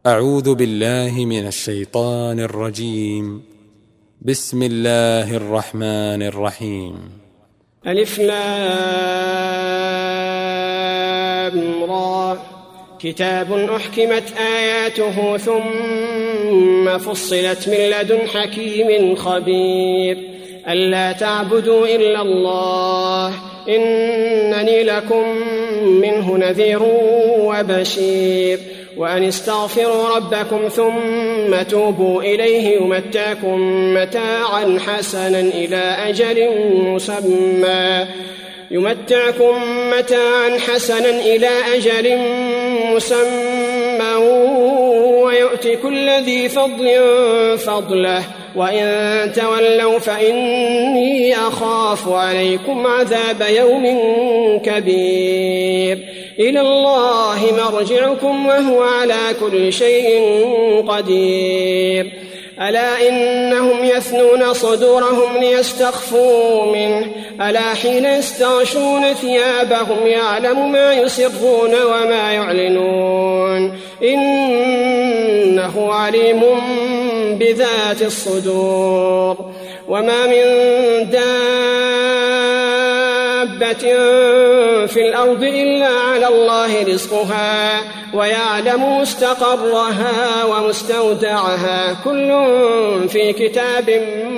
أعوذ بالله من الشيطان الرجيم. بسم الله الرحمن الرحيم. ألف لام را. كتاب أحكمت آياته ثم فصلت من لدن حكيم خبير. ألا تعبدوا إلا الله إنني لكم منه نذير وبشير. وأن استغفروا ربكم ثم توبوا إليه يمتعكم متاعا حسنا إلى أجل مسمى ويؤت كل ذي فضل فضله وإن تولوا فإني أخاف عليكم عذاب يوم كبير. إلى الله مرجعكم وهو على كل شيء قدير. ألا إنهم يثنون صدورهم ليستخفوا منه ألا حين يستغشون ثيابهم يعلم ما يسرون وما يعلنون إنه عليم بذات الصدور. وما من دابة في الأرض إلا على الله رزقها ويعلم مستقرها ومستودعها كل في كتاب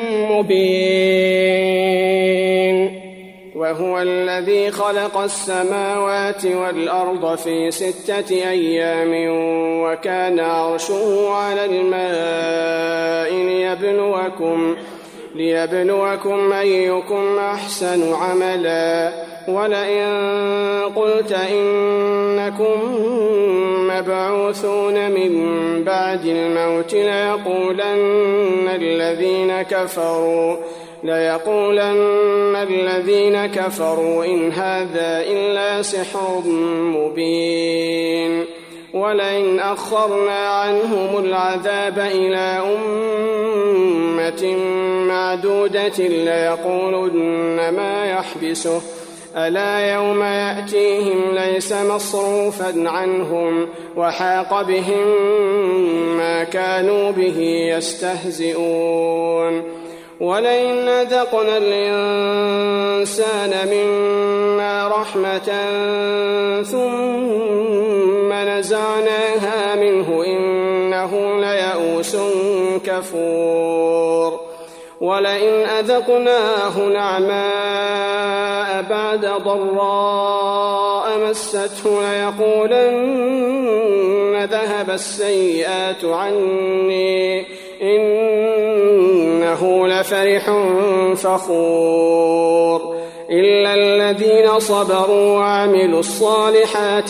مبين. وهو الذي خلق السماوات والأرض في 6 أيام وكان عرشه على الماء ليبلوكم أيكم أحسن عملا. ولئن قلت إنكم مبعوثون من بعد الموت ليقولن الذين كفروا إن هذا إلا سحر مبين. ولئن أخرنا عنهم العذاب إلى أمة معدودة ليقولن ما يحبسه ألا يوم يأتيهم ليس مصروفا عنهم وحاق بهم ما كانوا به يستهزئون. ولئن أذقنا الإنسان منا رحمة ثم نزعناها منه إنه ليئوس كفور. ولئن أذقناه نعماء بعد ضراء مسته ليقولن ذهب السيئات عني إنه لفرح فخور. إلا الذين صبروا وعملوا الصالحات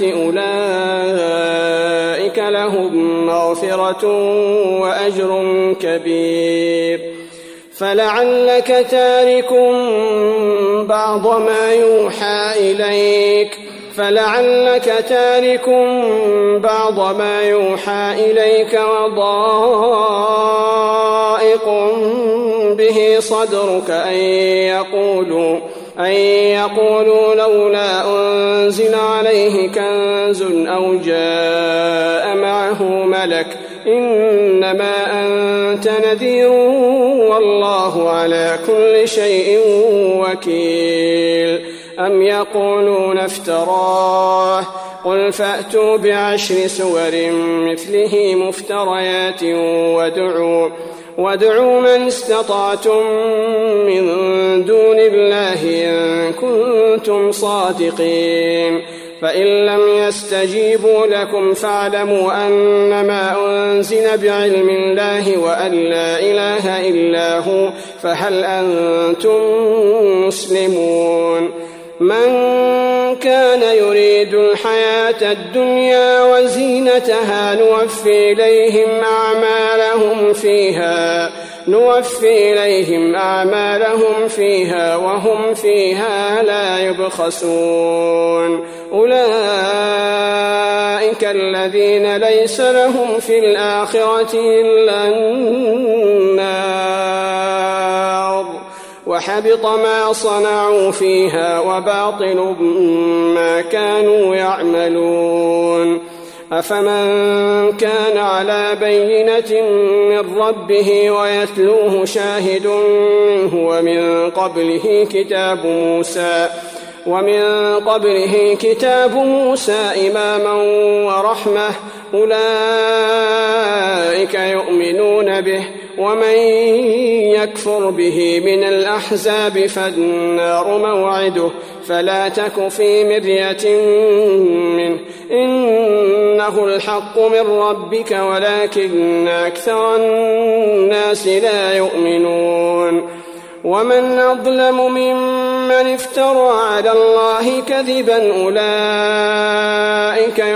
أولئك لهم مغفرة وأجر كبير. فلعلك تارك بعض ما يوحى إليك وضائق به صدرك أن يقولوا لولا أنزل عليه كنز أو جاء معه ملك إنما أنت نذير والله على كل شيء وكيل. أم يقولون افتراه قل فأتوا ب10 سور مثله مفتريات وادعوا من استطعتم من دون الله إن كنتم صادقين. فإن لم يستجيبوا لكم فاعلموا أنما أنزل بعلم الله وأن لا إله إلا هو فهل أنتم مسلمون. من كان يريد الحياة الدنيا وزينتها نوفي إليهم أعمالهم فيها وهم فيها لا يبخسون. أولئك الذين ليس لهم في الآخرة إلا النار وحبط ما صنعوا فيها وباطل ما كانوا يعملون. أفمن كان على بينة من ربه ويتلوه شاهد منه ومن قبله كتاب موسى إماما ورحمة أولئك يؤمنون به ومن يكفر به من الأحزاب فالنار موعده فلا تك في مرية منه إنه الحق من ربك ولكن أكثر الناس لا يؤمنون ومن أظلم ممن افترى على الله كذبا أولئك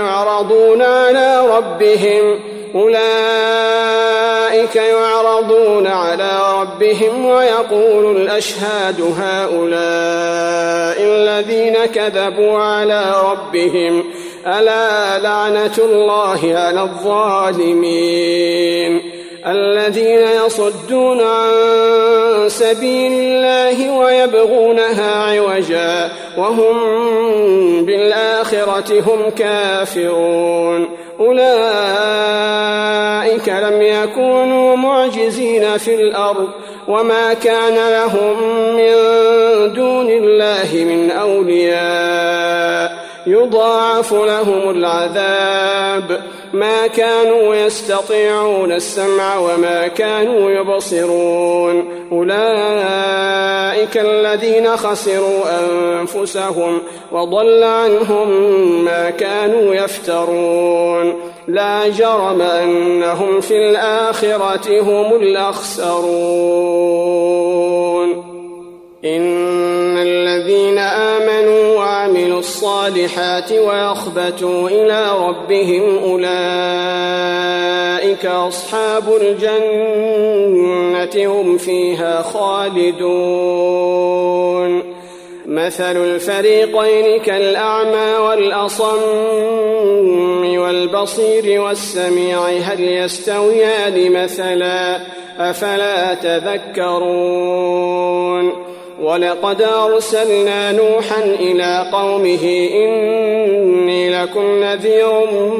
يعرضون على ربهم ويقول الأشهاد هؤلاء الذين كذبوا على ربهم ألا لعنة الله على الظالمين الذين يصدون عن سبيل الله ويبغونها عوجا وهم بالآخرة هم كافرون أولئك لم يكونوا معجزين في الأرض وما كان لهم من دون الله من أولياء يضاعف لهم العذاب ما كانوا يستطيعون السمع وما كانوا يبصرون أولئك الذين خسروا أنفسهم وضل عنهم ما كانوا يفترون لا جرم أنهم في الآخرة هم الأخسرون إن الذين آمنوا وعملوا الصالحات ويخبتوا إلى ربهم أولئك أصحاب الجنة هم فيها خالدون مثل الفريقين كالأعمى والأصم والبصير والسميع هل يستويان مثلا أفلا تذكرون ولقد أرسلنا نوحا إلى قومه إني لكم نذير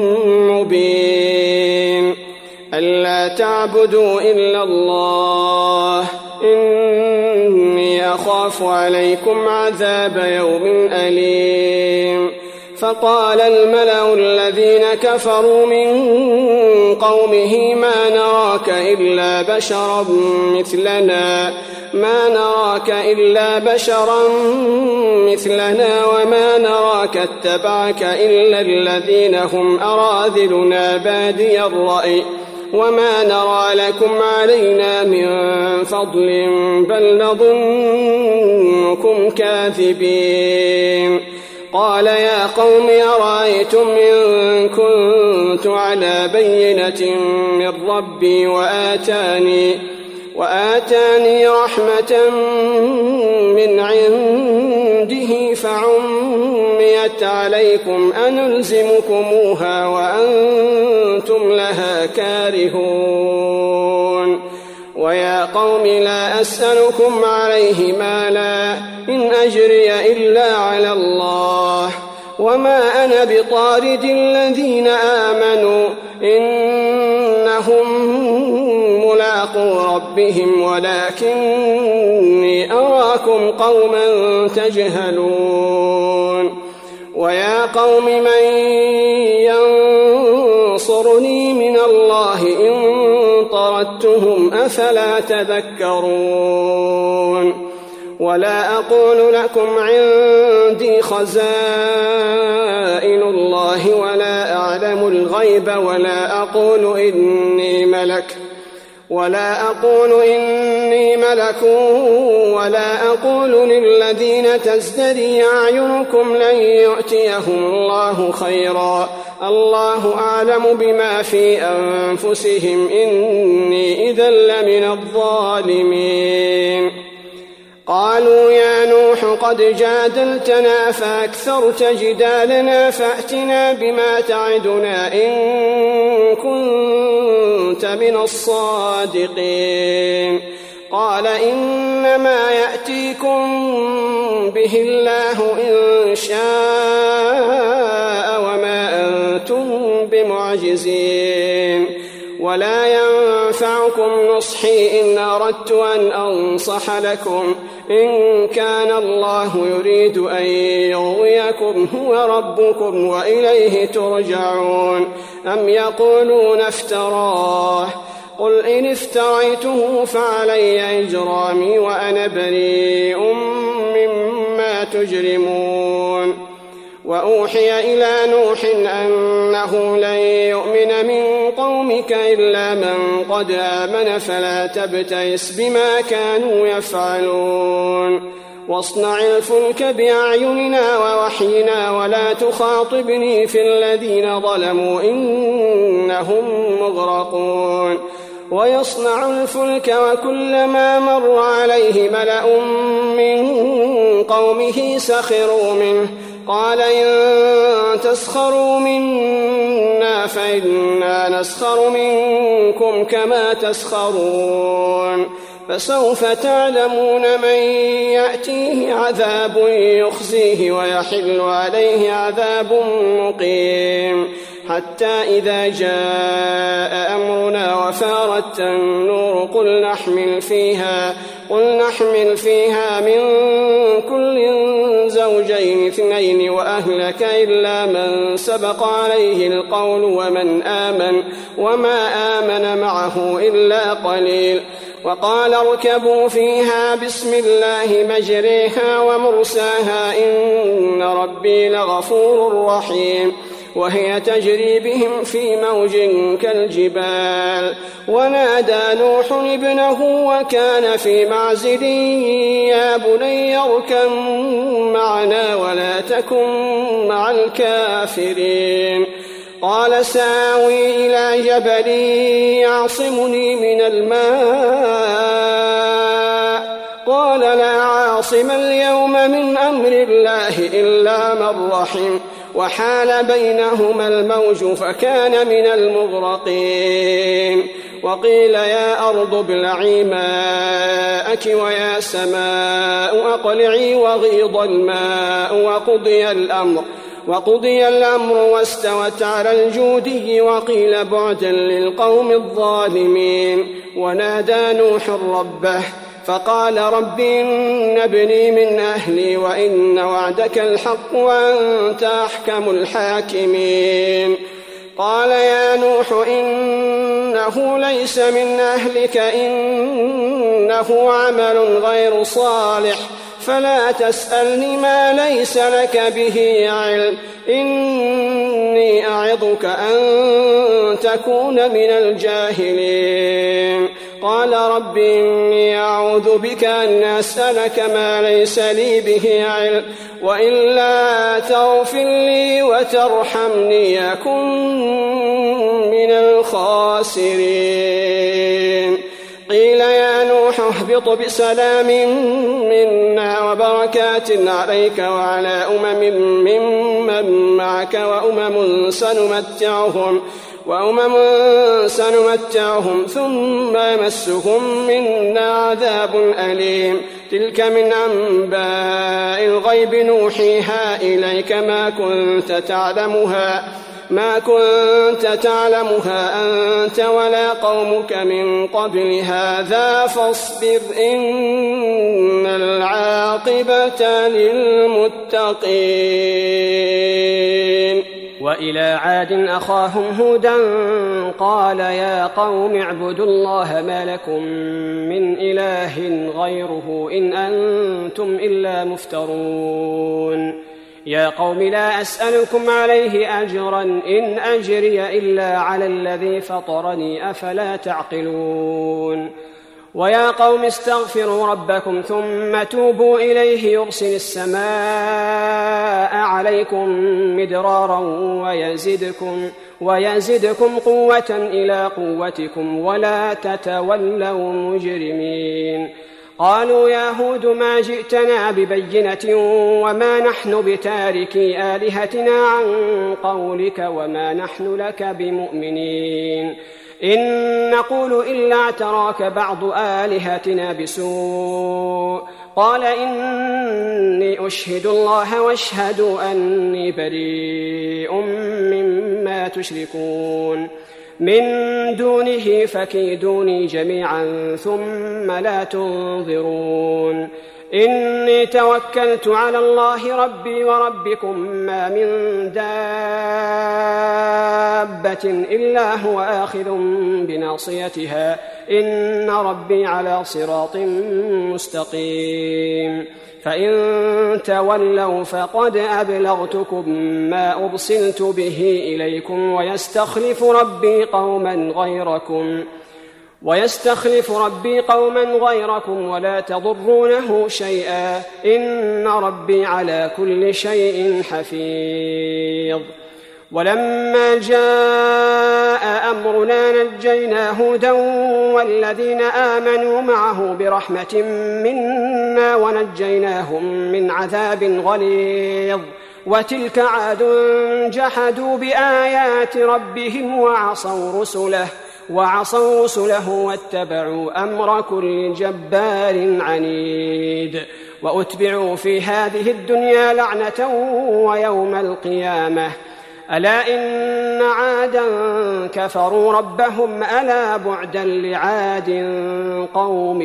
مبين ألا تعبدوا إلا الله إني أخاف عليكم عذاب يوم أليم فقال الملأ الذين كفروا من قومه ما نراك إلا بشرا مثلنا وما نراك اتبعك إلا الذين هم أراذلنا بادي الرأي وما نرى لكم علينا من فضل بل نظنكم كاذبين قال يا قوم أرأيتم إن كنت على بينة من ربي وآتاني رحمة من عنده فعميت عليكم أنلزمكموها وأنتم لها كارهون ويا قوم لا أسألكم عليه مالا إن أجري إلا على الله وما أنا بطارد الذين آمنوا إنهم ملاقو ربهم ولكني أراكم قوما تجهلون ويا قوم من ينصرني من الله إن طردتهم أفلا تذكرون ولا أقول لكم عندي خزائن الله ولا أعلم الغيب ولا أقول إني ملك ولا أقول للذين تزدري أعينكم لن يؤتيهم الله خيرا الله أعلم بما في أنفسهم إني إذا لمن الظالمين قالوا يا نوح قد جادلتنا فأكثرت جدالنا فأتنا بما تعدنا إن كنت من الصادقين قال إنما يأتيكم به الله إن شاء وما أنتم بمعجزين ولا ينفعكم نصحي إن أردت أن أنصح لكم إن كان الله يريد أن يغويكم هو ربكم وإليه ترجعون أم يقولون افتراه قل إن افتريته فعلي إجرامي وأنا بريء مما تجرمون وأوحي إلى نوح أنه لن يؤمن من قومك إلا من قد آمن فلا تبتئس بما كانوا يفعلون واصنع الفلك بأعيننا ووحينا ولا تخاطبني في الذين ظلموا إنهم مغرقون ويصنع الفلك وكلما مر عليه ملأ من قومه سخروا منه قال إن تسخروا منا فإنا نسخر منكم كما تسخرون فسوف تعلمون من يأتيه عذاب يخزيه ويحل عليه عذاب مقيم حتى إذا جاء أمرنا وفارت النور قل نحمل فيها من كل زوجين اثنين وأهلك إلا من سبق عليه القول وما آمن معه إلا قليل وقال اركبوا فيها بسم الله مجريها ومرساها إن ربي لغفور رحيم وهي تجري بهم في موج كالجبال ونادى نوح ابنه وكان في معزل يا بني اركب معنا ولا تكن مع الكافرين قال سآوي إلى جبل يعصمني من الماء قال لا عاصم اليوم من أمر الله إلا من رحم وحال بينهما الموج فكان من المغرقين وقيل يا أرض ابلعي ماءك ويا سماء أقلعي وغيض الماء وقضي الأمر واستوت على الجودي وقيل بعدا للقوم الظالمين ونادى نوح ربه فقال رب إن ابني من أهلي وإن وعدك الحق وأنت أحكم الحاكمين قال يا نوح إنه ليس من أهلك إنه عمل غير صالح فلا تسألني ما ليس لك به علم إني أعظك أن تكون من الجاهلين قال رب إني أعوذ بك أن أسألك ما ليس لي به علم وإلا تغفر لي وترحمني أكن من الخاسرين قيل يا نوح اهبط بسلام منا وبركات عليك وعلى ممن معك وأمم سنمتعهم ثم يمسهم منا عذاب أليم تلك من أنباء الغيب نوحيها إليك ما كنت تعلمها أنت ولا قومك من قبل هذا فاصبر إن العاقبة للمتقين وإلى عاد أخاهم هودا قال يا قوم اعبدوا الله ما لكم من إله غيره إن أنتم إلا مفترون يا قوم لا أسألكم عليه أجرا إن أجري إلا على الذي فطرني أفلا تعقلون ويا قوم استغفروا ربكم ثم توبوا إليه يرسل السماء عليكم مدرارا ويزدكم قوة إلى قوتكم ولا تتولوا مجرمين قالوا يا هود ما جئتنا ببينة وما نحن بتاركي آلهتنا عن قولك وما نحن لك بمؤمنين إن نقول إلا اعتراك بعض آلهتنا بسوء قال إني أشهد الله واشهدوا أني بريء مما تشركون من دونه فكيدوني جميعا ثم لا تنظرون إني توكلت على الله ربي وربكم ما من دابة إلا هو آخذ بناصيتها إن ربي على صراط مستقيم فإن تولوا فقد أبلغتكم ما أرسلت به إليكم ويستخلف ربي قوما غيركم ولا تضرونه شيئا إن ربي على كل شيء حفيظ ولما جاء أمرنا نجينا هودا والذين آمنوا معه برحمة منا ونجيناهم من عذاب غليظ وتلك عاد جحدوا بآيات ربهم وعصوا رسله واتبعوا أمر كل جبار عنيد وأتبعوا في هذه الدنيا لعنة ويوم القيامة ألا إن عادا كفروا ربهم ألا بعدا لعاد قوم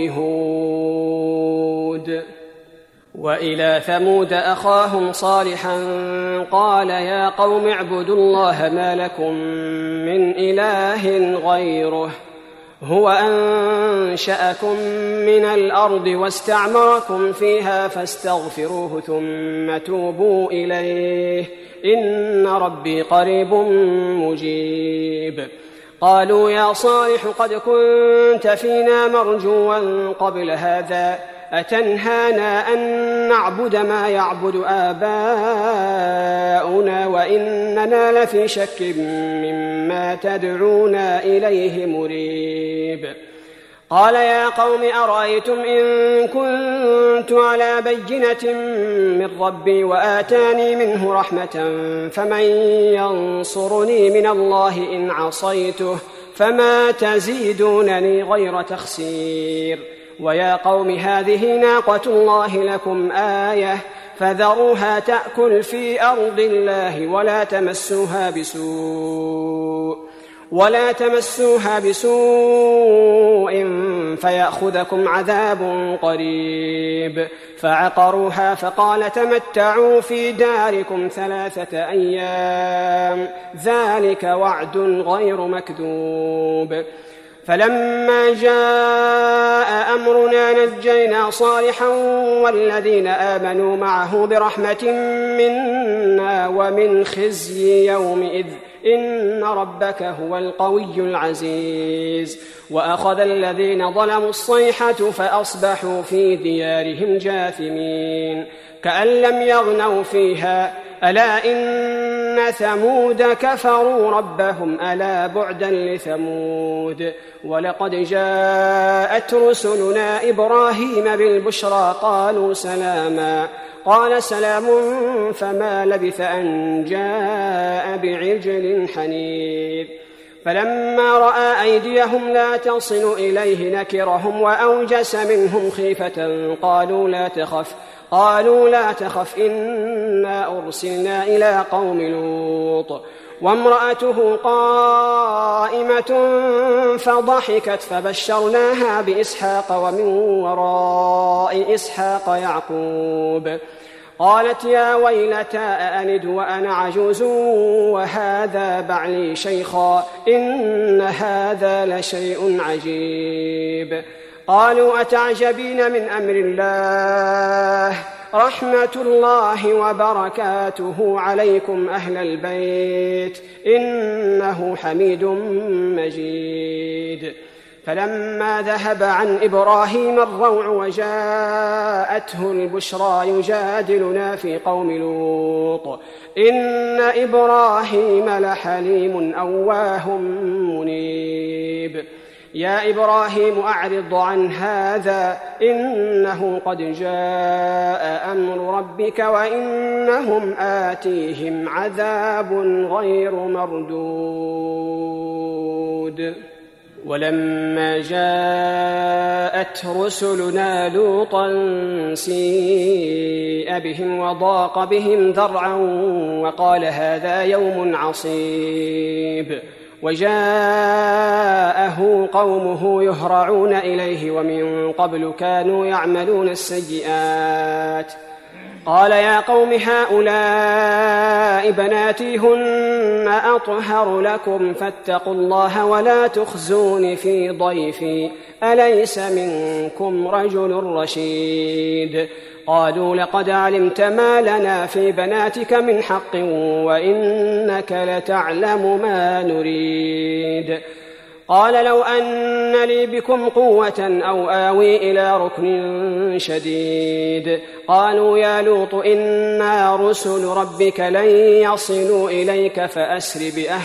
هود وإلى ثمود أخاهم صالحا قال يا قوم اعبدوا الله ما لكم من إله غيره هو أنشأكم من الأرض واستعمركم فيها فاستغفروه ثم توبوا إليه إن ربي قريب مجيب قالوا يا صالح قد كنت فينا مرجوا قبل هذا أتنهانا أن نعبد ما يعبد آباؤنا وإننا لفي شك مما تدعونا إليه مريب قال يا قوم أرأيتم إن كنت على بينة من ربي وآتاني منه رحمة فمن ينصرني من الله إن عصيته فما تزيدونني غير تخسير ويا قوم هذه ناقة الله لكم آية فذروها تأكل في أرض الله ولا تمسوها بسوء فيأخذكم عذاب قريب فعقروها فقال تمتعوا في داركم 3 أيام ذلك وعد غير مكذوب فلما جاء أمرنا نجينا صالحا والذين آمنوا معه برحمة منا ومن خزي يومئذ إن ربك هو القوي العزيز وأخذ الذين ظلموا الصيحة فأصبحوا في ديارهم جاثمين كأن لم يغنوا فيها ألا إن ثمود كفروا ربهم ألا بعدا لثمود ولقد جاءت رسلنا إبراهيم بالبشرى قالوا سلاما قال سلام فما لبث أن جاء بعجل حنيذ فلما رأى أيديهم لا تصل إليه نكرهم وأوجس منهم خيفة قالوا لا تخف إنا أرسلنا إلى قوم لوط وامرأته قائمة فضحكت فبشرناها بإسحاق ومن وراء إسحاق يعقوب قالت يا ويلتى أألد وأنا عجوز وهذا بعلي شيخا إن هذا لشيء عجيب قالوا أتعجبين من أمر الله رحمة الله وبركاته عليكم أهل البيت إنه حميد مجيد فلما ذهب عن إبراهيم الروع وجاءته البشرى يجادلنا في قوم لوط إن إبراهيم لحليم أواه منيب يا إبراهيم أعرض عن هذا إنه قد جاء أمر ربك وإنهم آتيهم عذاب غير مردود ولما جاءت رسلنا لوطا سيء بهم وضاق بهم ذرعا وقال هذا يوم عصيب وجاءه قومه يهرعون إليه ومن قبل كانوا يعملون السيئات قال يا قوم هؤلاء بناتي هن أطهر لكم فاتقوا الله ولا تخزون في ضيفي أليس منكم رجل رشيد قالوا لقد علمت ما لنا في بناتك من حق وإنك لتعلم ما نريد قال لو أن لي بكم قوة أو آوي إلى ركن شديد قالوا يا لوط إنا رسل ربك لن يصلوا إليك فأسر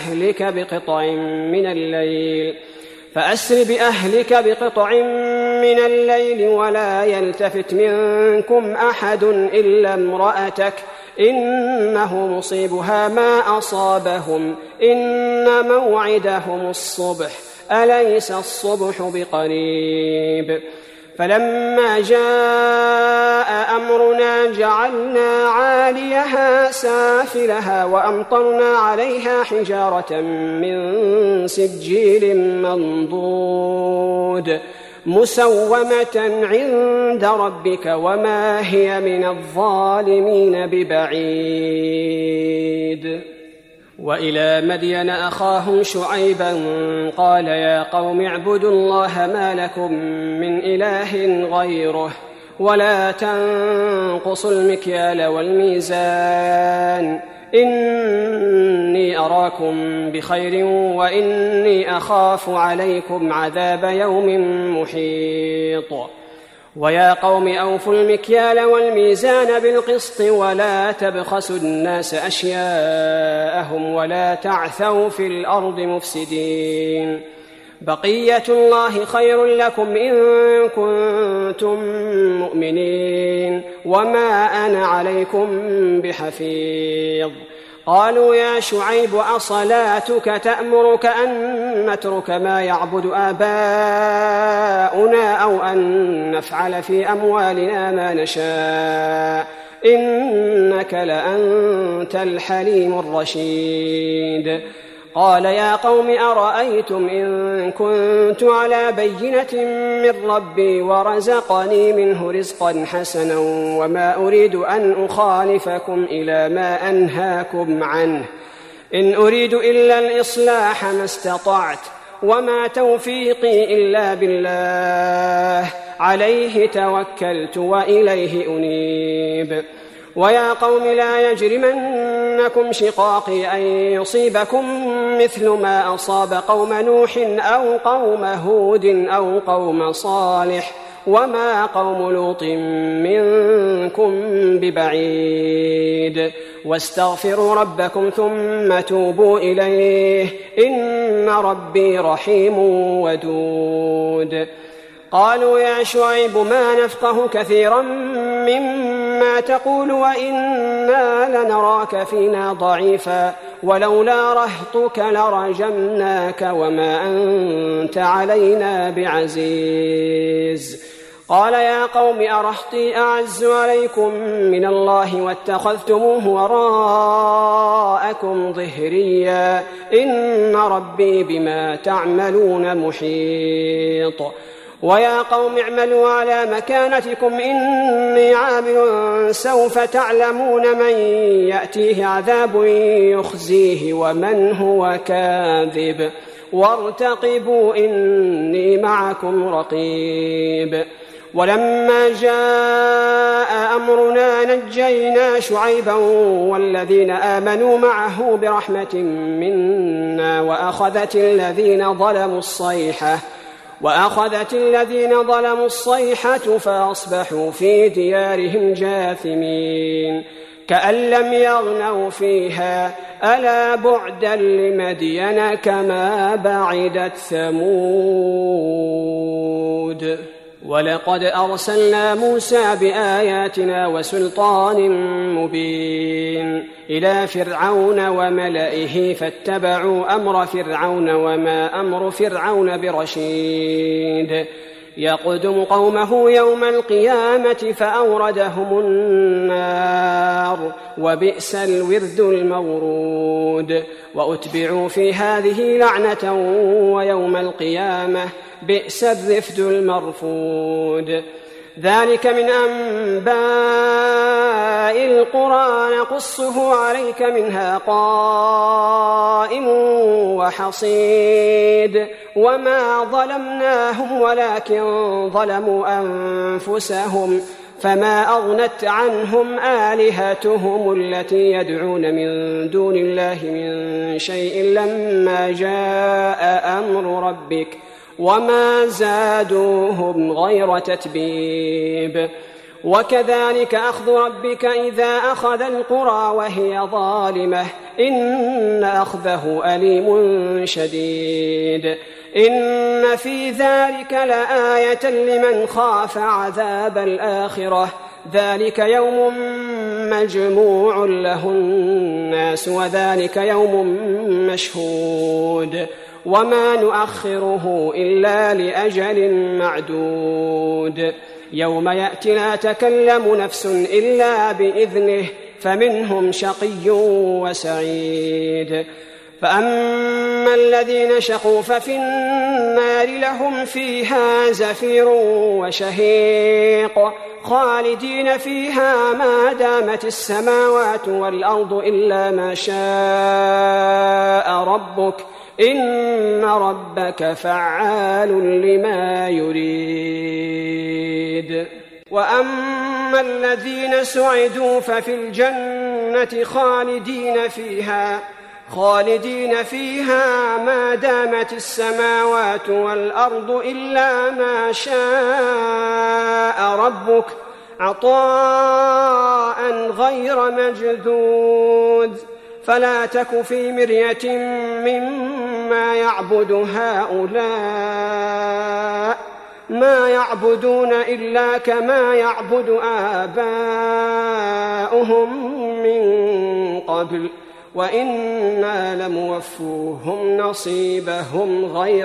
بأهلك بقطع من الليل ولا يلتفت منكم أحد إلا امرأتك إنه مصيبها ما أصابهم إن موعدهم الصبح أليس الصبح بقريب فلما جاء أمرنا جعلنا عاليها سافلها وأمطرنا عليها حجارة من سجيل منضود مسومة عند ربك وما هي من الظالمين ببعيد وإلى مدين أخاهم شعيبا قال يا قوم اعبدوا الله ما لكم من إله غيره ولا تنقصوا المكيال والميزان إني أراكم بخير وإني أخاف عليكم عذاب يوم محيط ويا قوم أوفوا المكيال والميزان بالقسط ولا تبخسوا الناس أشياءهم ولا تعثوا في الأرض مفسدين بقية الله خير لكم إن كنتم مؤمنين وما أنا عليكم بحفيظ قالوا يا شعيب أصلاتك تأمرك أن نترك ما يعبد آباؤنا أو أن نفعل في أموالنا ما نشاء إنك لأنت الحليم الرشيد قال يا قوم أرأيتم إن كنت على بينة من ربي ورزقني منه رزقا حسنا وما أريد أن أخالفكم إلى ما أنهاكم عنه إن أريد إلا الإصلاح ما استطعت وما توفيقي إلا بالله عليه توكلت وإليه أنيب ويا قوم لا يجرمنكم شقاقي أن يصيبكم مثل ما أصاب قوم نوح أو قوم هود أو قوم صالح وما قوم لوط منكم ببعيد واستغفروا ربكم ثم توبوا إليه إن ربي رحيم ودود قالوا يا شعيب ما نفقه كثيرا مما تقول وإنا لنراك فينا ضعيفا ولولا رهطك لرجمناك وما أنت علينا بعزيز قال يا قوم أرهطي أعز عليكم من الله واتخذتموه وراءكم ظهريا إن ربي بما تعملون محيط ويا قوم اعملوا على مكانتكم إني عامل سوف تعلمون من يأتيه عذاب يخزيه ومن هو كاذب وارتقبوا إني معكم رقيب ولما جاء أمرنا نجينا شعيبا والذين آمنوا معه برحمة منا وأخذت الذين ظلموا الصيحة فأصبحوا في ديارهم جاثمين كأن لم يغنوا فيها ألا بعدا لمدين كما بعدت ثمود ولقد أرسلنا موسى بآياتنا وسلطان مبين إلى فرعون وملئه فاتبعوا أمر فرعون وما أمر فرعون برشيد يقدم قومه يوم القيامة فأوردهم النار وبئس الورد المورود وأتبعوا في هذه لعنة ويوم القيامة بئس الرفد المرفود ذلك من أنباء القرى نقصه عليك منها قائم وحصيد وما ظلمناهم ولكن ظلموا أنفسهم فما أغنت عنهم آلهتهم التي يدعون من دون الله من شيء لما جاء أمر ربك وما زادوهم غير تتبيب وكذلك أخذ ربك إذا أخذ القرى وهي ظالمة إن أخذه أليم شديد إن في ذلك لآية لمن خاف عذاب الآخرة ذلك يوم مجموع له الناس وذلك يوم مشهود وما نؤخره إلا لأجل معدود يوم يأتي لا تكلم نفس إلا بإذنه فمنهم شقي وسعيد فأما الذين شقوا ففي النار لهم فيها زفير وشهيق خالدين فيها ما دامت السماوات والأرض إلا ما شاء ربك إن ربك فعال لما يريد وأما الذين سعدوا ففي الجنة خالدين فيها ما دامت السماوات والأرض إلا ما شاء ربك عطاء غير مجذوذ فلا تك في مرية مما يعبد هؤلاء ما يعبدون إلا كما يعبد آباؤهم من قبل وإنا لموفوهم نصيبهم غير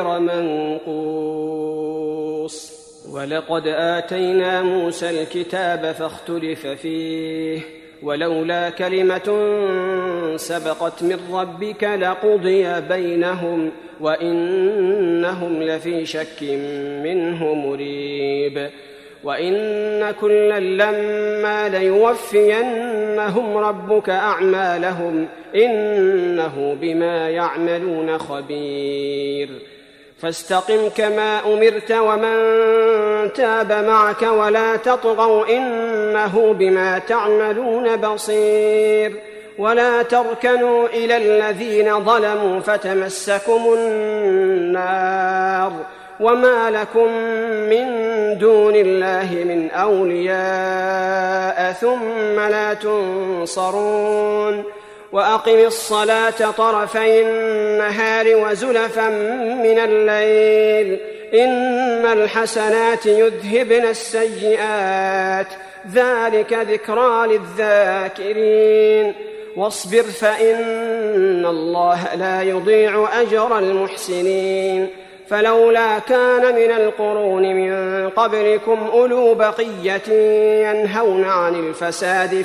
منقوص ولقد آتينا موسى الكتاب فاختلف فيه ولولا كلمة سبقت من ربك لقضي بينهم وإنهم لفي شك منه مريب وإن كلا لما ليوفينهم ربك أعمالهم إنه بما يعملون خبير فاستقم كما أمرت ومن تاب معك ولا تطغوا إنه بما تعملون بصير ولا تركنوا إلى الذين ظلموا فتمسكم النار وما لكم من دون الله من أولياء ثم لا تنصرون وأقم الصلاة طرفي النهار وزلفا من الليل إن الحسنات يذهبن السيئات ذلك ذكرى للذاكرين واصبر فإن الله لا يضيع أجر المحسنين فلولا كان من القرون من قبلكم أولو بقية ينهون عن الفساد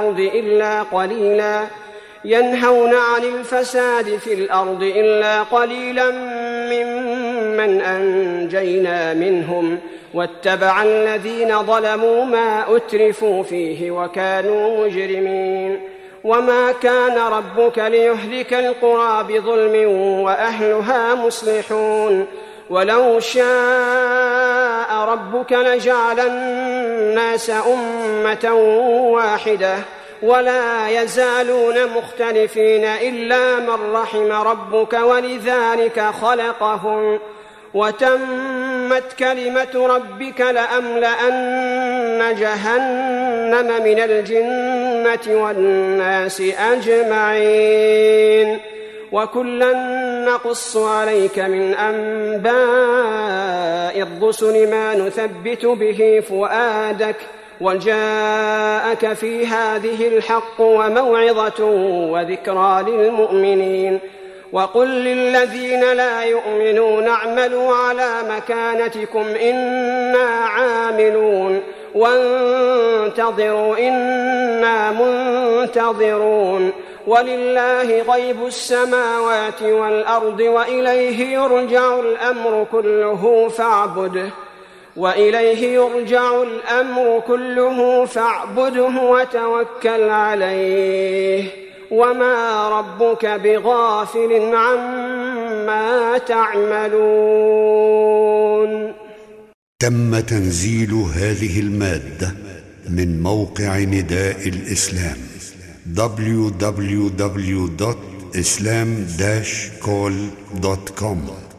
في الأرض إلا قليلا ممن أنجينا منهم واتبع الذين ظلموا ما أترفوا فيه وكانوا مجرمين وما كان ربك ليهلك القرى بظلم وأهلها مصلحون ولو شاء ربك لجعل الناس أمة واحدة ولا يزالون مختلفين إلا من رحم ربك ولذلك خلقهم وتمت كلمة ربك لأملأن جهنم من الجنة والناس أجمعين وكلا نقص عليك من أنباء الرسل ما نثبت به فؤادك وجاءك في هذه الحق وموعظة وذكرى للمؤمنين. وقل للذين لا يؤمنون اعملوا على مكانتكم إنا عاملون وانتظروا إنا منتظرون ولله غيب السماوات والأرض وإليه يرجع الأمر كله فاعبده وتوكل عليه وما ربك بغافل عما تعملون. تم تنزيل هذه المادة من موقع نداء الإسلام www.islam-call.com